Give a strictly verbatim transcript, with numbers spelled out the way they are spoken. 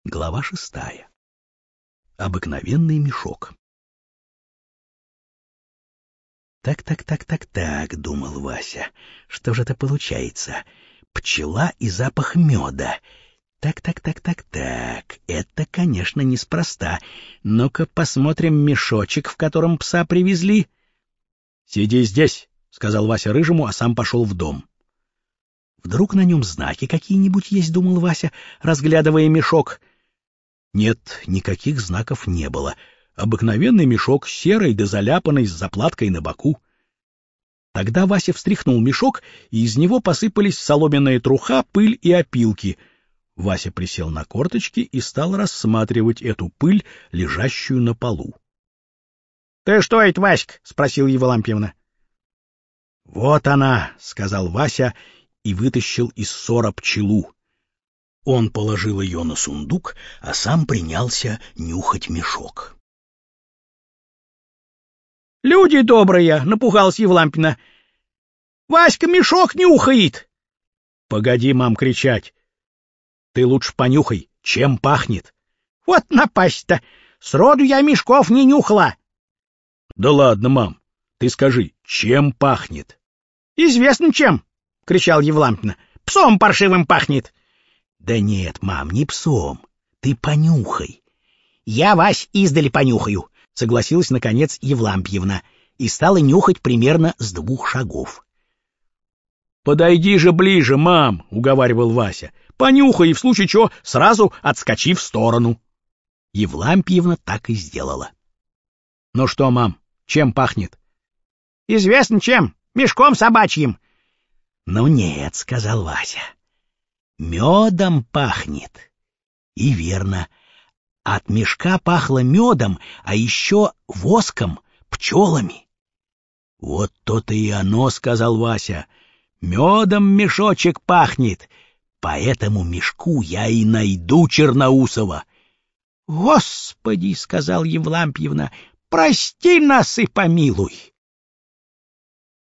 Глава шестая. Обыкновенный мешок. «Так-так-так-так-так», — думал Вася, — «что же это получается? Пчела и запах меда. Так-так-так-так-так, это, конечно, неспроста. Ну-ка посмотрим мешочек, в котором пса привезли». «Сиди здесь», — сказал Вася Рыжему, а сам пошел в дом. «Вдруг на нем знаки какие-нибудь есть», — думал Вася, разглядывая мешок. Нет, никаких знаков не было. Обыкновенный мешок, серый да заляпанный, с заплаткой на боку. Тогда Вася встряхнул мешок, и из него посыпались соломенная труха, пыль и опилки. Вася присел на корточки и стал рассматривать эту пыль, лежащую на полу. — Ты что это, Васька? — спросил Евлампьевна. — Вот она, — сказал Вася и вытащил из сора пчелу. Он положил ее на сундук, а сам принялся нюхать мешок. — Люди добрые, — напугалась Евлампина. — Васька мешок нюхает. — Погоди, мам, кричать. Ты лучше понюхай, чем пахнет. — Вот напасть-то! Сроду я мешков не нюхала. — Да ладно, мам, ты скажи, чем пахнет? — Известно чем, — кричал Евлампина. — Псом паршивым пахнет. — Да нет, мам, не псом. Ты понюхай. — Я, Вась, издали понюхаю, — согласилась, наконец, Евлампьевна и стала нюхать примерно с двух шагов. — Подойди же ближе, мам, — уговаривал Вася. — Понюхай и в случае чего сразу отскочи в сторону. Евлампьевна так и сделала. — Ну что, мам, чем пахнет? — Известно чем, мешком собачьим. — Ну нет, — сказал Вася. Медом пахнет. И верно. От мешка пахло медом, а еще воском, пчелами. Вот то-то и оно, — сказал Вася. Медом мешочек пахнет. По этому мешку я и найду Черноусова. — Господи, — сказал Евлампьевна, — прости нас и помилуй.